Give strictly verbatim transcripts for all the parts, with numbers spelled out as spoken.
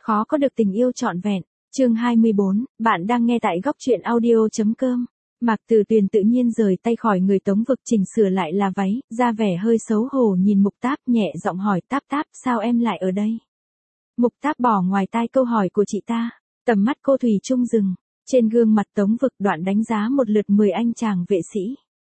Khó có được tình yêu trọn vẹn. Chương hai mươi bốn, bạn đang nghe tại góc truyện audio.com. Mạc Từ Tuyền tự nhiên rời tay khỏi người Tống Vực, chỉnh sửa lại là váy, ra vẻ hơi xấu hổ nhìn Mục Táp, nhẹ giọng hỏi: Táp Táp, sao em lại ở đây? Mục Táp bỏ ngoài tai câu hỏi của chị ta, tầm mắt cô thủy chung dừng trên gương mặt Tống Vực, đoạn đánh giá một lượt mười anh chàng vệ sĩ.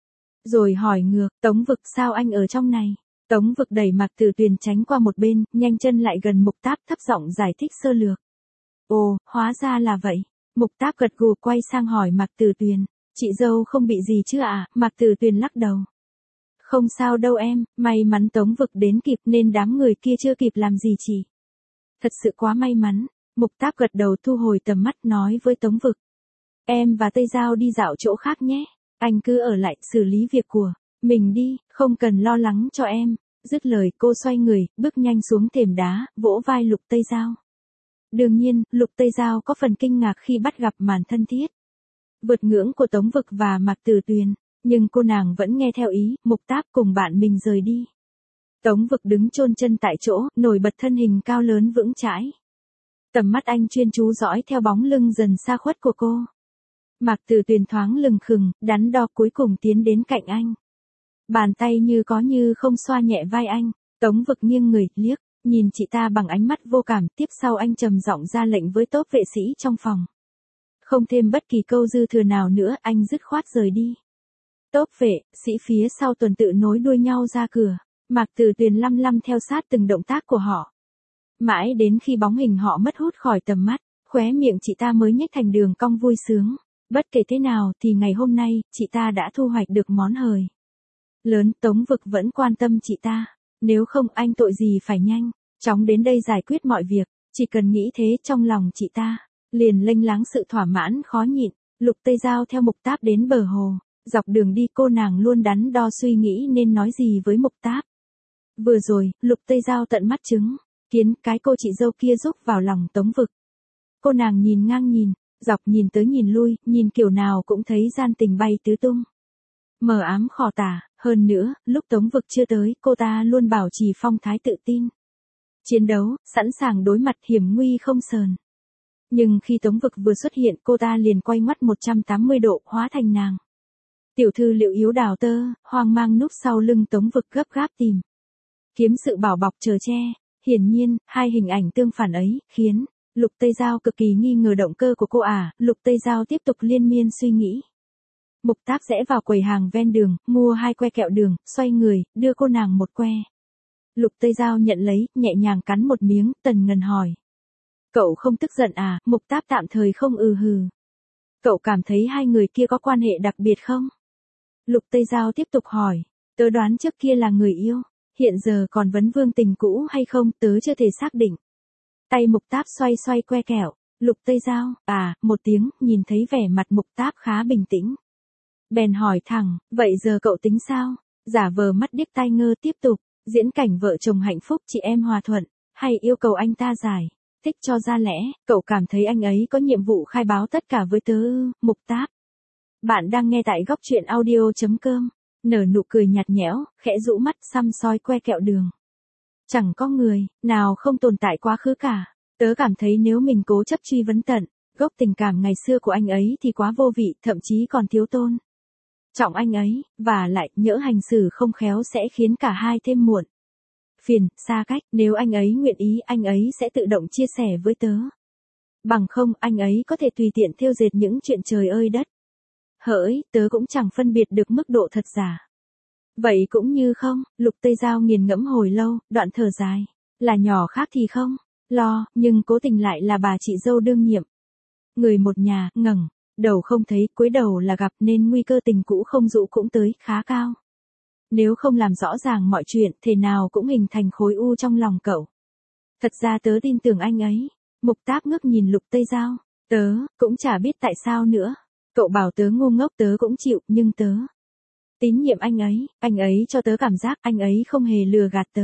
Rồi hỏi ngược: Tống Vực, sao anh ở trong này? Tống Vực đẩy Mạc Từ Tuyền tránh qua một bên, nhanh chân lại gần Mục Táp, thấp giọng giải thích sơ lược. Ồ, hóa ra là vậy. Mục Táp gật gù, quay sang hỏi Mạc Từ Tuyền: Chị dâu không bị gì chứ ạ? À? Mạc Từ Tuyền lắc đầu. Không sao đâu em, may mắn Tống Vực đến kịp nên đám người kia chưa kịp làm gì chị. Thật sự quá may mắn. Mục Táp gật đầu, thu hồi tầm mắt, nói với Tống Vực: Em và Tây Giao đi dạo chỗ khác nhé. Anh cứ ở lại xử lý việc của mình đi, không cần lo lắng cho em. Dứt lời, cô xoay người, bước nhanh xuống thềm đá, vỗ vai Lục Tây Giao. Đương nhiên, Lục Tây Giao có phần kinh ngạc khi bắt gặp màn thân thiết vượt ngưỡng của Tống Vực và Mạc Từ Tuyền, nhưng cô nàng vẫn nghe theo ý. Mục Táp cùng bạn mình rời đi. Tống Vực đứng chôn chân tại chỗ, nổi bật thân hình cao lớn vững chãi. Tầm mắt anh chuyên chú dõi theo bóng lưng dần xa khuất của cô. Mạc Từ Tuyền thoáng lừng khừng, đắn đo cuối cùng tiến đến cạnh anh. Bàn tay như có như không xoa nhẹ vai anh. Tống Vực nghiêng người, liếc nhìn chị ta bằng ánh mắt vô cảm, tiếp sau anh trầm giọng ra lệnh với tốp vệ sĩ trong phòng. Không thêm bất kỳ câu dư thừa nào nữa, anh dứt khoát rời đi. Tốp vệ sĩ phía sau tuần tự nối đuôi nhau ra cửa. Mạc Từ Tuyền lăm lăm theo sát từng động tác của họ. Mãi đến khi bóng hình họ mất hút khỏi tầm mắt, khóe miệng chị ta mới nhếch thành đường cong vui sướng. Bất kể thế nào thì ngày hôm nay, chị ta đã thu hoạch được món hời lớn. Tống Vực vẫn quan tâm chị ta. Nếu không, anh tội gì phải nhanh chóng đến đây giải quyết mọi việc. Chỉ cần nghĩ thế, trong lòng chị ta liền lênh láng sự thỏa mãn khó nhịn. Lục Tây Giao theo Mục Táp đến bờ hồ. Dọc đường đi, cô nàng luôn đắn đo suy nghĩ nên nói gì với Mục Táp. Vừa rồi, Lục Tây Giao tận mắt chứng kiến cái cô chị dâu kia rúc vào lòng Tống Vực. Cô nàng nhìn ngang nhìn dọc, nhìn tới nhìn lui, nhìn kiểu nào cũng thấy gian tình bay tứ tung, mờ ám khò tả. Hơn nữa, lúc Tống Vực chưa tới, cô ta luôn bảo trì phong thái tự tin, chiến đấu, sẵn sàng đối mặt hiểm nguy không sờn. Nhưng khi Tống Vực vừa xuất hiện, cô ta liền quay ngoắt một trăm tám mươi độ, hóa thành nàng tiểu thư Liệu Yếu Đào Tơ, hoang mang núp sau lưng Tống Vực, gấp gáp tìm kiếm sự bảo bọc chở che. Hiển nhiên, hai hình ảnh tương phản ấy khiến Lục Tây Giao cực kỳ nghi ngờ động cơ của cô à. Lục Tây Giao tiếp tục liên miên suy nghĩ. Mục Táp rẽ vào quầy hàng ven đường, mua hai que kẹo đường, xoay người, đưa cô nàng một que. Lục Tây Giao nhận lấy, nhẹ nhàng cắn một miếng, tần ngần hỏi: Cậu không tức giận à? Mục Táp tạm thời không ừ hừ. Cậu cảm thấy hai người kia có quan hệ đặc biệt không? Lục Tây Giao tiếp tục hỏi: Tớ đoán trước kia là người yêu, hiện giờ còn vấn vương tình cũ hay không, tớ chưa thể xác định. Tay Mục Táp xoay xoay que kẹo. Lục Tây Giao, à, một tiếng, nhìn thấy vẻ mặt Mục Táp khá bình tĩnh, bèn hỏi thẳng: Vậy giờ cậu tính sao? Giả vờ mắt điếc tai ngơ tiếp tục diễn cảnh vợ chồng hạnh phúc, chị em hòa thuận, hay yêu cầu anh ta giải thích cho ra lẽ? Cậu cảm thấy anh ấy có nhiệm vụ khai báo tất cả với tớ ư? Mục Táp. Bạn đang nghe tại góc truyện audio.com. Nở nụ cười nhạt nhẽo, khẽ rũ mắt săm soi que kẹo đường. Chẳng có người nào không tồn tại quá khứ cả. Tớ cảm thấy nếu mình cố chấp truy vấn tận gốc tình cảm ngày xưa của anh ấy thì quá vô vị, thậm chí còn thiếu tôn trọng anh ấy, và lại nhỡ hành xử không khéo sẽ khiến cả hai thêm muộn phiền, xa cách. Nếu anh ấy nguyện ý, anh ấy sẽ tự động chia sẻ với tớ. Bằng không, anh ấy có thể tùy tiện thêu dệt những chuyện trời ơi đất hỡi, tớ cũng chẳng phân biệt được mức độ thật giả. Vậy cũng như không. Lục Tây Giao nghiền ngẫm hồi lâu, đoạn thở dài. Là nhỏ khác thì không lo, nhưng cố tình lại là bà chị dâu đương nhiệm, người một nhà. Ngẩng đầu không thấy, cúi đầu là gặp, nên nguy cơ tình cũ không dụ cũng tới, khá cao. Nếu không làm rõ ràng mọi chuyện, thế nào cũng hình thành khối u trong lòng cậu. Thật ra tớ tin tưởng anh ấy. Mục Táp ngước nhìn Lục Tây Giao. Tớ cũng chả biết tại sao nữa. Cậu bảo tớ ngu ngốc tớ cũng chịu, nhưng tớ tín nhiệm anh ấy. Anh ấy cho tớ cảm giác anh ấy không hề lừa gạt tớ,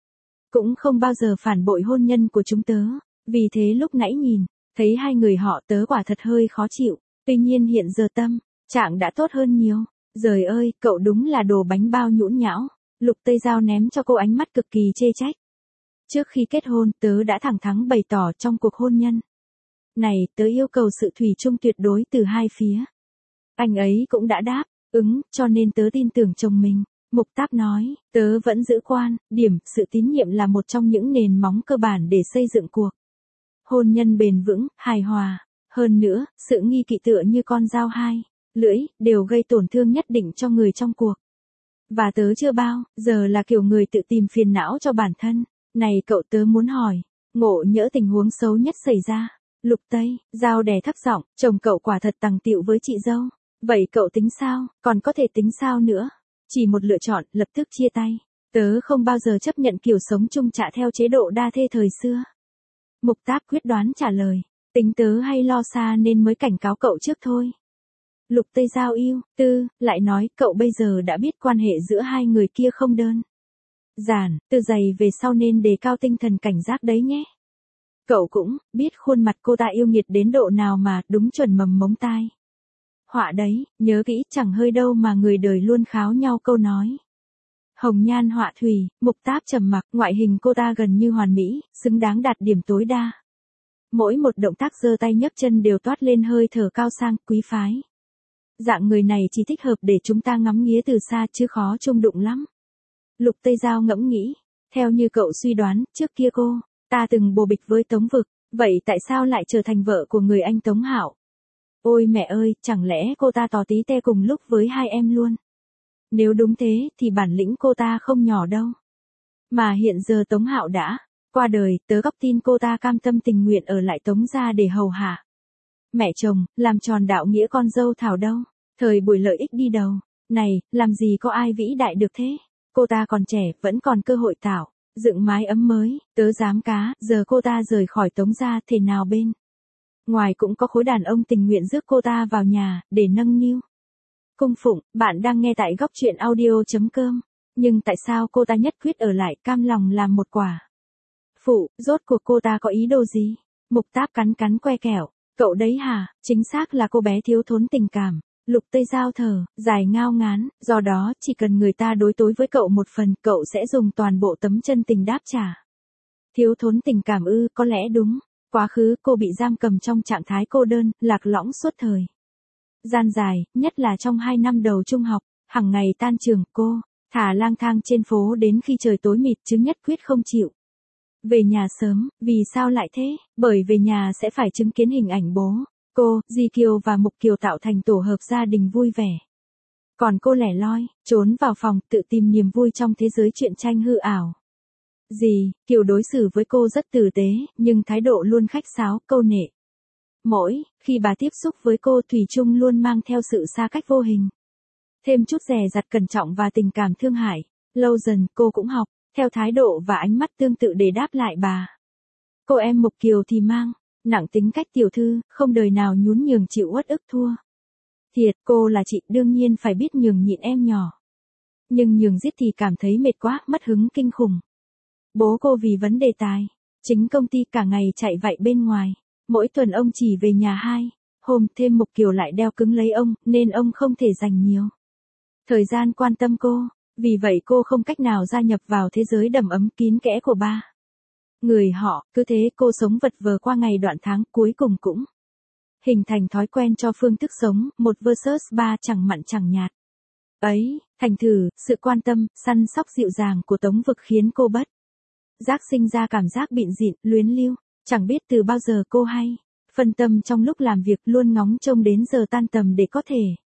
cũng không bao giờ phản bội hôn nhân của chúng tớ. Vì thế lúc nãy nhìn thấy hai người họ, tớ quả thật hơi khó chịu. Tuy nhiên hiện giờ tâm trạng đã tốt hơn nhiều. Giời ơi, cậu đúng là đồ bánh bao nhũn nhão. Lục Tây Giao ném cho cô ánh mắt cực kỳ chê trách. Trước khi kết hôn, tớ đã thẳng thắn bày tỏ trong cuộc hôn nhân này, tớ yêu cầu sự thủy chung tuyệt đối từ hai phía. Anh ấy cũng đã đáp ứng, cho nên tớ tin tưởng chồng mình. Mục Táp nói, tớ vẫn giữ quan điểm sự tín nhiệm là một trong những nền móng cơ bản để xây dựng cuộc hôn nhân bền vững, hài hòa. Hơn nữa, sự nghi kỵ tựa như con dao hai lưỡi, đều gây tổn thương nhất định cho người trong cuộc. Và tớ chưa bao giờ là kiểu người tự tìm phiền não cho bản thân. Này cậu, tớ muốn hỏi, ngộ nhỡ tình huống xấu nhất xảy ra. Lục Tây Giao đè thấp giọng, chồng cậu quả thật tằng tịu với chị dâu. Vậy cậu tính sao, còn có thể tính sao nữa? Chỉ một lựa chọn, lập tức chia tay. Tớ không bao giờ chấp nhận kiểu sống chung trả theo chế độ đa thê thời xưa. Mục Táp quyết đoán trả lời, tính tớ hay lo xa nên mới cảnh cáo cậu trước thôi. Lục Tây Giao yêu, tư, lại nói cậu bây giờ đã biết quan hệ giữa hai người kia không đơn giản, từ giày về sau nên đề cao tinh thần cảnh giác đấy nhé. Cậu cũng biết khuôn mặt cô ta yêu nghiệt đến độ nào mà, đúng chuẩn mầm mống tai họa đấy, nhớ kỹ chẳng hơi đâu mà người đời luôn kháo nhau câu nói. Hồng nhan họa thủy, Mục Táp trầm mặc, ngoại hình cô ta gần như hoàn mỹ, xứng đáng đạt điểm tối đa. Mỗi một động tác giơ tay nhấc chân đều toát lên hơi thở cao sang, quý phái. Dạng người này chỉ thích hợp để chúng ta ngắm nghía từ xa chứ khó chung đụng lắm. Lục Tây Giao ngẫm nghĩ, theo như cậu suy đoán, trước kia cô ta từng bồ bịch với Tống Vực, vậy tại sao lại trở thành vợ của người anh Tống Hạo? Ôi mẹ ơi, chẳng lẽ cô ta tò tí te cùng lúc với hai em luôn? Nếu đúng thế, thì bản lĩnh cô ta không nhỏ đâu. Mà hiện giờ Tống Hạo đã qua đời, tớ góp tin cô ta cam tâm tình nguyện ở lại Tống gia để hầu hạ mẹ chồng, làm tròn đạo nghĩa con dâu thảo đâu. Thời buổi lợi ích đi đầu này, làm gì có ai vĩ đại được thế? Cô ta còn trẻ, vẫn còn cơ hội tạo dựng mái ấm mới. Tớ dám cá, giờ cô ta rời khỏi Tống gia, thể nào bên ngoài cũng có khối đàn ông tình nguyện rước cô ta vào nhà để nâng niu cung phụng. Bạn đang nghe tại góc truyện audio chấm com. Nhưng tại sao cô ta nhất quyết ở lại, cam lòng làm một quả phụ? Rốt cuộc cô ta có ý đồ gì? Mục Táp cắn cắn que kẹo, cậu đấy hả? Chính xác là cô bé thiếu thốn tình cảm. Lục Tây Giao thở dài ngao ngán, do đó chỉ cần người ta đối tối với cậu một phần, cậu sẽ dùng toàn bộ tấm chân tình đáp trả. Thiếu thốn tình cảm ư? Có lẽ đúng. Quá khứ cô bị giam cầm trong trạng thái cô đơn, lạc lõng suốt thời gian dài, nhất là trong hai năm đầu trung học. Hằng ngày tan trường, cô thả lang thang trên phố đến khi trời tối mịt chứ nhất quyết không chịu về nhà sớm. Vì sao lại thế? Bởi về nhà sẽ phải chứng kiến hình ảnh bố cô, Di Kiều và Mục Kiều tạo thành tổ hợp gia đình vui vẻ. Còn cô lẻ loi, trốn vào phòng, tự tìm niềm vui trong thế giới truyện tranh hư ảo. Dì Kiều đối xử với cô rất tử tế, nhưng thái độ luôn khách sáo, câu nệ. Mỗi khi bà tiếp xúc với cô, thủy chung luôn mang theo sự xa cách vô hình. Thêm chút dè dặt cẩn trọng và tình cảm thương hại. Lâu dần, cô cũng học theo thái độ và ánh mắt tương tự để đáp lại bà. Cô em Mục Kiều thì mang nặng tính cách tiểu thư, không đời nào nhún nhường chịu uất ức thua thiệt. Cô là chị, đương nhiên phải biết nhường nhịn em nhỏ. Nhưng nhường giết thì cảm thấy mệt quá, mất hứng kinh khủng. Bố cô vì vấn đề tài chính công ty cả ngày chạy vạy bên ngoài. Mỗi tuần ông chỉ về nhà hai hôm, thêm Mục Kiều lại đeo cứng lấy ông, nên ông không thể dành nhiều thời gian quan tâm cô. Vì vậy cô không cách nào gia nhập vào thế giới đầm ấm kín kẽ của ba người họ. Cứ thế cô sống vật vờ qua ngày đoạn tháng, cuối cùng cũng hình thành thói quen cho phương thức sống một versus ba chẳng mặn chẳng nhạt ấy. Thành thử, sự quan tâm, săn sóc dịu dàng của Tống Vực khiến cô bất giác sinh ra cảm giác bịn dịn, luyến lưu. Chẳng biết từ bao giờ cô hay phân tâm trong lúc làm việc, luôn ngóng trông đến giờ tan tầm để có thể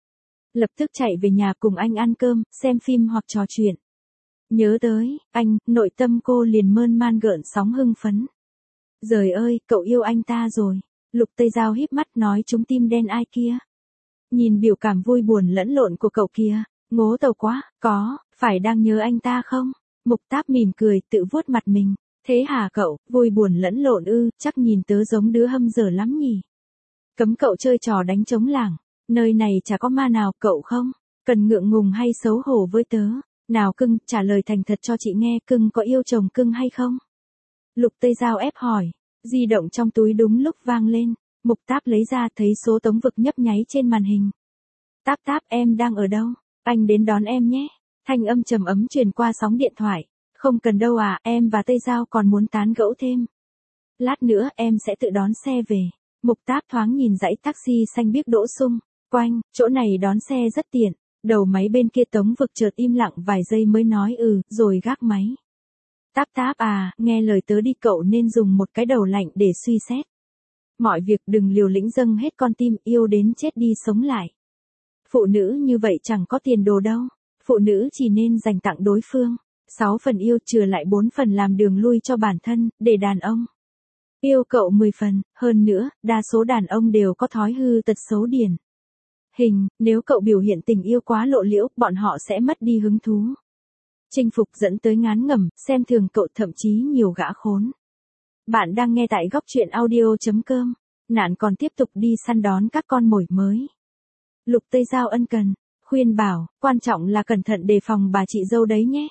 lập tức chạy về nhà cùng anh ăn cơm, xem phim hoặc trò chuyện. Nhớ tới anh, nội tâm cô liền mơn man gợn sóng hưng phấn. Giời ơi, cậu yêu anh ta rồi. Lục Tây Giao híp mắt nói, chúng tim đen ai kia. Nhìn biểu cảm vui buồn lẫn lộn của cậu kia, ngố tàu quá. Có phải đang nhớ anh ta không? Mục Táp mỉm cười, tự vuốt mặt mình. Thế hả cậu, vui buồn lẫn lộn ư? Chắc nhìn tớ giống đứa hâm dở lắm nhỉ. Cấm cậu chơi trò đánh trống lảng. Nơi này chả có ma nào, cậu không cần ngượng ngùng hay xấu hổ với tớ. Nào cưng, trả lời thành thật cho chị nghe, cưng có yêu chồng cưng hay không? Lục Tây Giao ép hỏi. Di động trong túi đúng lúc vang lên. Mục Táp lấy ra, thấy số Tống Vực nhấp nháy trên màn hình. Táp Táp, em đang ở đâu? Anh đến đón em nhé. Thanh âm trầm ấm truyền qua sóng điện thoại. Không cần đâu à, em và Tây Giao còn muốn tán gẫu thêm. Lát nữa em sẽ tự đón xe về. Mục Táp thoáng nhìn dãy taxi xanh biếc đỗ xung quanh, chỗ này đón xe rất tiện. Đầu máy bên kia Tống Vực chợt im lặng vài giây mới nói ừ, rồi gác máy. Táp Táp à, nghe lời tớ đi, cậu nên dùng một cái đầu lạnh để suy xét. Mọi việc đừng liều lĩnh dâng hết con tim, yêu đến chết đi sống lại. Phụ nữ như vậy chẳng có tiền đồ đâu. Phụ nữ chỉ nên dành tặng đối phương sáu phần yêu, trừ lại bốn phần làm đường lui cho bản thân, để đàn ông yêu cậu mười phần. Hơn nữa, đa số đàn ông đều có thói hư tật xấu điển hình, nếu cậu biểu hiện tình yêu quá lộ liễu, bọn họ sẽ mất đi hứng thú. Chinh phục dẫn tới ngán ngẩm, xem thường cậu, thậm chí nhiều gã khốn. Bạn đang nghe tại góc truyện audio.com. Nạn còn tiếp tục đi săn đón các con mồi mới. Lục Tây Giao ân cần khuyên bảo, quan trọng là cẩn thận đề phòng bà chị dâu đấy nhé.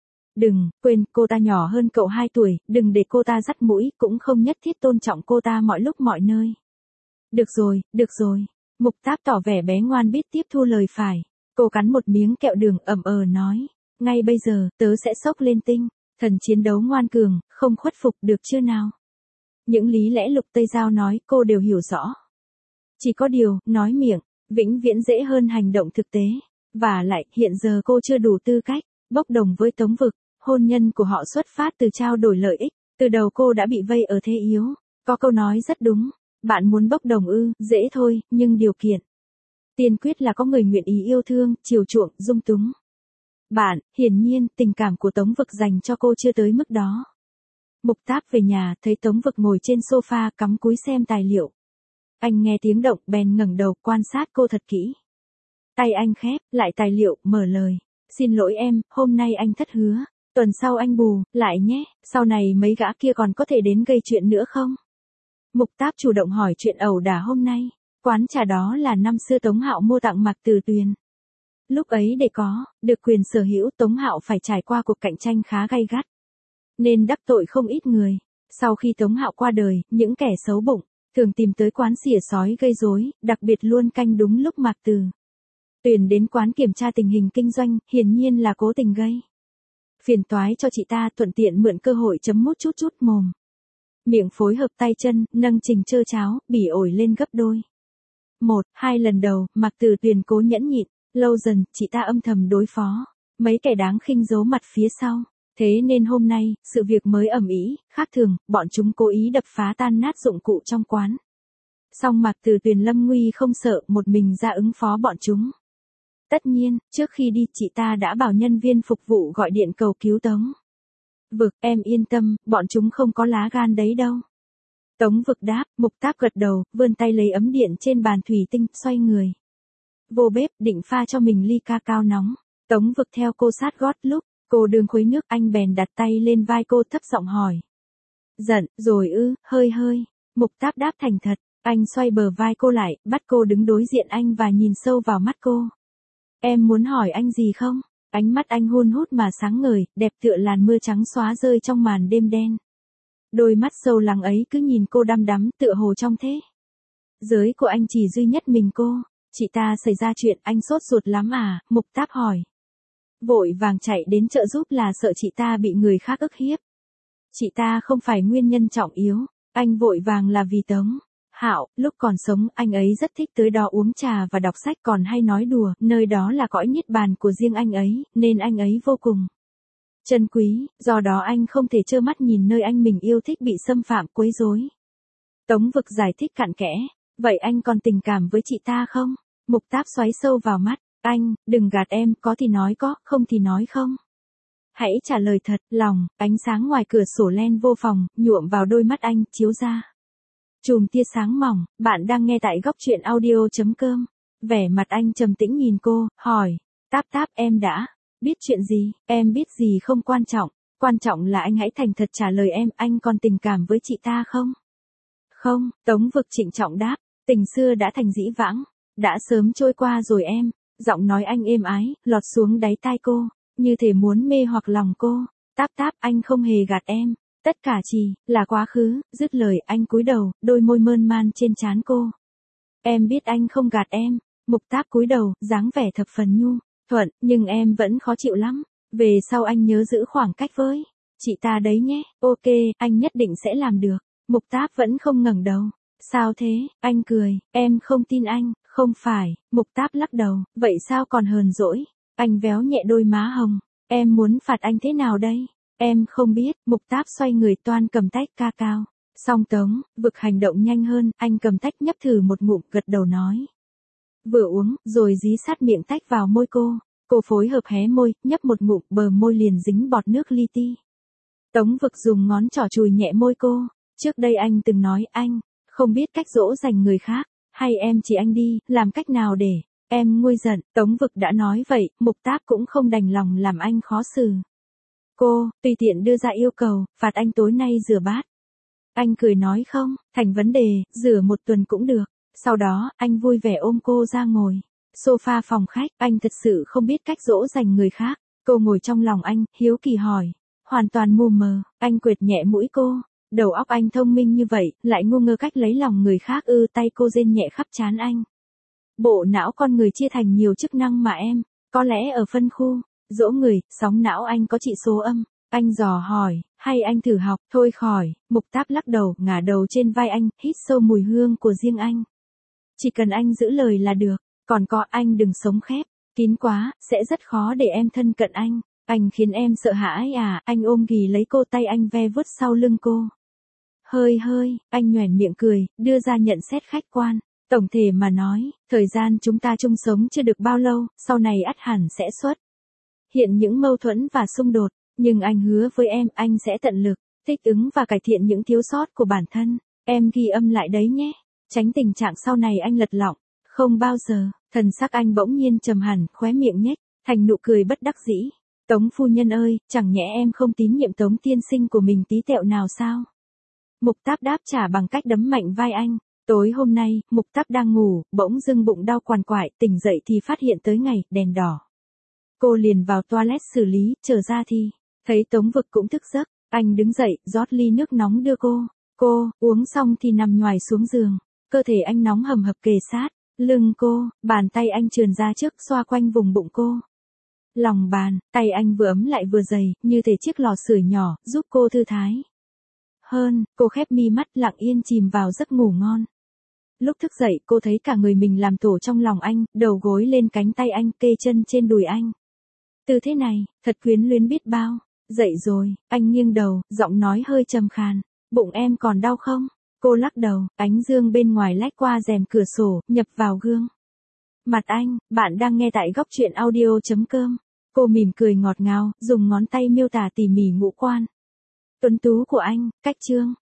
Đừng quên, cô ta nhỏ hơn cậu hai tuổi, đừng để cô ta dắt mũi, cũng không nhất thiết tôn trọng cô ta mọi lúc mọi nơi. Được rồi, được rồi. Mục Táp tỏ vẻ bé ngoan biết tiếp thu lời phải. Cô cắn một miếng kẹo đường ẩm ờ nói, ngay bây giờ, tớ sẽ xốc lên tinh thần chiến đấu ngoan cường, không khuất phục được chưa nào. Những lý lẽ Lục Tây Giao nói cô đều hiểu rõ. Chỉ có điều, nói miệng vĩnh viễn dễ hơn hành động thực tế. Và lại, hiện giờ cô chưa đủ tư cách bốc đồng với Tống Vực. Hôn nhân của họ xuất phát từ trao đổi lợi ích. Từ đầu cô đã bị vây ở thế yếu. Có câu nói rất đúng. Bạn muốn bốc đồng ư, dễ thôi, nhưng điều kiện tiên quyết là có người nguyện ý yêu thương, chiều chuộng, dung túng bạn. Hiển nhiên, tình cảm của Tống Vực dành cho cô chưa tới mức đó. Mục Táp về nhà, thấy Tống Vực ngồi trên sofa cắm cúi xem tài liệu. Anh nghe tiếng động, bèn ngẩng đầu, quan sát cô thật kỹ. Tay anh khép lại tài liệu, mở lời. Xin lỗi em, hôm nay anh thất hứa. Tuần sau anh bù lại nhé, sau này mấy gã kia còn có thể đến gây chuyện nữa không? Mục Táp chủ động hỏi chuyện ẩu đả hôm nay. Quán trà đó là năm xưa Tống Hạo mua tặng Mạc Từ Tuyền. Lúc ấy để có được quyền sở hữu, Tống Hạo phải trải qua cuộc cạnh tranh khá gay gắt, nên đắc tội không ít người. Sau khi Tống Hạo qua đời, những kẻ xấu bụng thường tìm tới quán xỉa sói gây rối, đặc biệt luôn canh đúng lúc Mạc Từ Tuyền đến quán kiểm tra tình hình kinh doanh, hiển nhiên là cố tình gây phiền toái cho chị ta, thuận tiện mượn cơ hội chấm mút chút chút mồm miệng, phối hợp tay chân, nâng trình chơ cháo, bỉ ổi lên gấp đôi. Một, hai lần đầu, Mạc Từ Tuyền cố nhẫn nhịn, lâu dần, chị ta âm thầm đối phó mấy kẻ đáng khinh giấu mặt phía sau. Thế nên hôm nay, sự việc mới ầm ĩ, khác thường, bọn chúng cố ý đập phá tan nát dụng cụ trong quán. Song Mạc Từ Tuyền lâm nguy không sợ, một mình ra ứng phó bọn chúng. Tất nhiên, trước khi đi, chị ta đã bảo nhân viên phục vụ gọi điện cầu cứu Tống Vực. Em yên tâm, bọn chúng không có lá gan đấy đâu. Tống Vực đáp. Mục Táp gật đầu, vươn tay lấy ấm điện trên bàn thủy tinh, xoay người vô bếp, định pha cho mình ly ca cao nóng. Tống Vực theo cô sát gót, lúc cô đương khuấy nước, anh bèn đặt tay lên vai cô, thấp giọng hỏi. Giận rồi ư? Hơi hơi. Mục Táp đáp thành thật. Anh xoay bờ vai cô lại, bắt cô đứng đối diện anh và nhìn sâu vào mắt cô. Em muốn hỏi anh gì không? Ánh mắt anh hun hút mà sáng ngời, đẹp tựa làn mưa trắng xóa rơi trong màn đêm đen. Đôi mắt sâu lắng ấy cứ nhìn cô đăm đắm, tựa hồ trong thế giới của anh chỉ duy nhất mình cô. Chị ta xảy ra chuyện, anh sốt ruột lắm à? Mục Táp hỏi. Vội vàng chạy đến trợ giúp là sợ chị ta bị người khác ức hiếp. Chị ta không phải nguyên nhân trọng yếu. Anh vội vàng là vì Tống Hạo. Lúc còn sống, anh ấy rất thích tới đó uống trà và đọc sách, còn hay nói đùa, nơi đó là cõi niết bàn của riêng anh ấy, nên anh ấy vô cùng trân quý, do đó anh không thể trơ mắt nhìn nơi anh mình yêu thích bị xâm phạm, quấy rối. Tống Vực giải thích cặn kẽ. Vậy anh còn tình cảm với chị ta không? Mục Táp xoáy sâu vào mắt. Anh, đừng gạt em, có thì nói có, không thì nói không. Hãy trả lời thật lòng. Ánh sáng ngoài cửa sổ len vô phòng, nhuộm vào đôi mắt anh, chiếu ra chùm tia sáng mỏng. Bạn đang nghe tại góc truyện audio.com. Vẻ mặt anh trầm tĩnh nhìn cô, hỏi. Táp Táp, em đã biết chuyện gì? Em biết gì không quan trọng. Quan trọng là anh hãy thành thật trả lời em, anh còn tình cảm với chị ta không? Không. Tống Vực trịnh trọng đáp. Tình xưa đã thành dĩ vãng, đã sớm trôi qua rồi em. Giọng nói anh êm ái, lọt xuống đáy tai cô, như thể muốn mê hoặc lòng cô. Táp Táp, anh không hề gạt em. Tất cả chỉ là quá khứ. Dứt lời, anh cúi đầu, đôi môi mơn man trên trán cô. Em biết anh không gạt em. Mục Táp cúi đầu, dáng vẻ thập phần nhu thuận, nhưng em vẫn khó chịu lắm. Về sau anh nhớ giữ khoảng cách với chị ta đấy nhé. Ok, anh nhất định sẽ làm được. Mục Táp vẫn không ngẩng đầu. Sao thế? Anh cười, em không tin anh. Không phải, Mục Táp lắc đầu, vậy sao còn hờn dỗi? Anh véo nhẹ đôi má hồng. Em muốn phạt anh thế nào đây? Em không biết. Mục Táp xoay người toan cầm tách ca cao. Song Tống, vực hành động nhanh hơn, anh cầm tách nhấp thử một ngụm, gật đầu nói. Vừa uống, rồi dí sát miệng tách vào môi cô. Cô phối hợp hé môi, nhấp một ngụm, bờ môi liền dính bọt nước li ti. Tống Vực dùng ngón trỏ chùi nhẹ môi cô. Trước đây anh từng nói anh không biết cách dỗ dành người khác, hay em chỉ anh đi, làm cách nào để em nguôi giận. Tống Vực đã nói vậy, Mục Táp cũng không đành lòng làm anh khó xử. Cô tùy tiện đưa ra yêu cầu, phạt anh tối nay rửa bát. Anh cười nói không, thành vấn đề, rửa một tuần cũng được. Sau đó, anh vui vẻ ôm cô ra ngồi sofa phòng khách. Anh thật sự không biết cách dỗ dành người khác. Cô ngồi trong lòng anh, hiếu kỳ hỏi. Hoàn toàn mù mờ, anh quệt nhẹ mũi cô. Đầu óc anh thông minh như vậy, lại ngu ngơ cách lấy lòng người khác ư. Tay cô rên nhẹ khắp trán anh. Bộ não con người chia thành nhiều chức năng mà em, có lẽ ở phân khu, dỗ người, sóng não anh có trị số âm. Anh dò hỏi, hay anh thử học, thôi khỏi. Mục Táp lắc đầu, ngả đầu trên vai anh, hít sâu mùi hương của riêng anh. Chỉ cần anh giữ lời là được, còn có anh đừng sống khép kín quá, sẽ rất khó để em thân cận anh. Anh khiến em sợ hãi à? Anh ôm ghì lấy cô, tay anh ve vuốt sau lưng cô. Hơi hơi, anh nhoẻn miệng cười, đưa ra nhận xét khách quan. Tổng thể mà nói, thời gian chúng ta chung sống chưa được bao lâu, sau này ắt hẳn sẽ xuất hiện những mâu thuẫn và xung đột, nhưng anh hứa với em, anh sẽ tận lực thích ứng và cải thiện những thiếu sót của bản thân. Em ghi âm lại đấy nhé, tránh tình trạng sau này anh lật lọng. Không bao giờ. Thần sắc anh bỗng nhiên trầm hẳn, khóe miệng nhếch thành nụ cười bất đắc dĩ. Tống phu nhân ơi, chẳng nhẽ em không tín nhiệm Tống tiên sinh của mình tí tẹo nào sao? Mục Táp đáp trả bằng cách đấm mạnh vai anh. Tối hôm nay, Mục Táp đang ngủ, bỗng dưng bụng đau quằn quại, tỉnh dậy thì phát hiện tới ngày, đèn đỏ. Cô liền vào toilet xử lý, trở ra thì thấy Tống Vực cũng thức giấc. Anh đứng dậy, rót ly nước nóng đưa cô. Cô, uống xong thì nằm nhoài xuống giường. Cơ thể anh nóng hầm hập kề sát lưng cô, bàn tay anh trườn ra trước xoa quanh vùng bụng cô. Lòng bàn, tay anh vừa ấm lại vừa dày, như thể chiếc lò sưởi nhỏ, giúp cô thư thái hơn. Cô khép mi mắt, lặng yên chìm vào giấc ngủ ngon. Lúc thức dậy, cô thấy cả người mình làm tổ trong lòng anh, đầu gối lên cánh tay anh, kê chân trên đùi anh. Tư thế này, thật quyến luyến biết bao. Dậy rồi, anh nghiêng đầu, giọng nói hơi trầm khàn. Bụng em còn đau không? Cô lắc đầu, ánh dương bên ngoài lách qua rèm cửa sổ, nhập vào gương mặt anh. Bạn đang nghe tại góc truyện audio chấm com. Cô mỉm cười ngọt ngào, dùng ngón tay miêu tả tỉ mỉ ngũ quan tuấn tú của anh. Cách chương